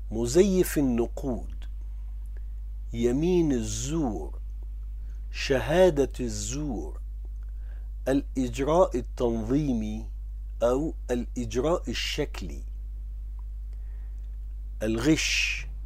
مزيف النقود، يمين الزور، شهادة الزور، الإجراء التنظيمي أو الإجراء الشكلي، الغش،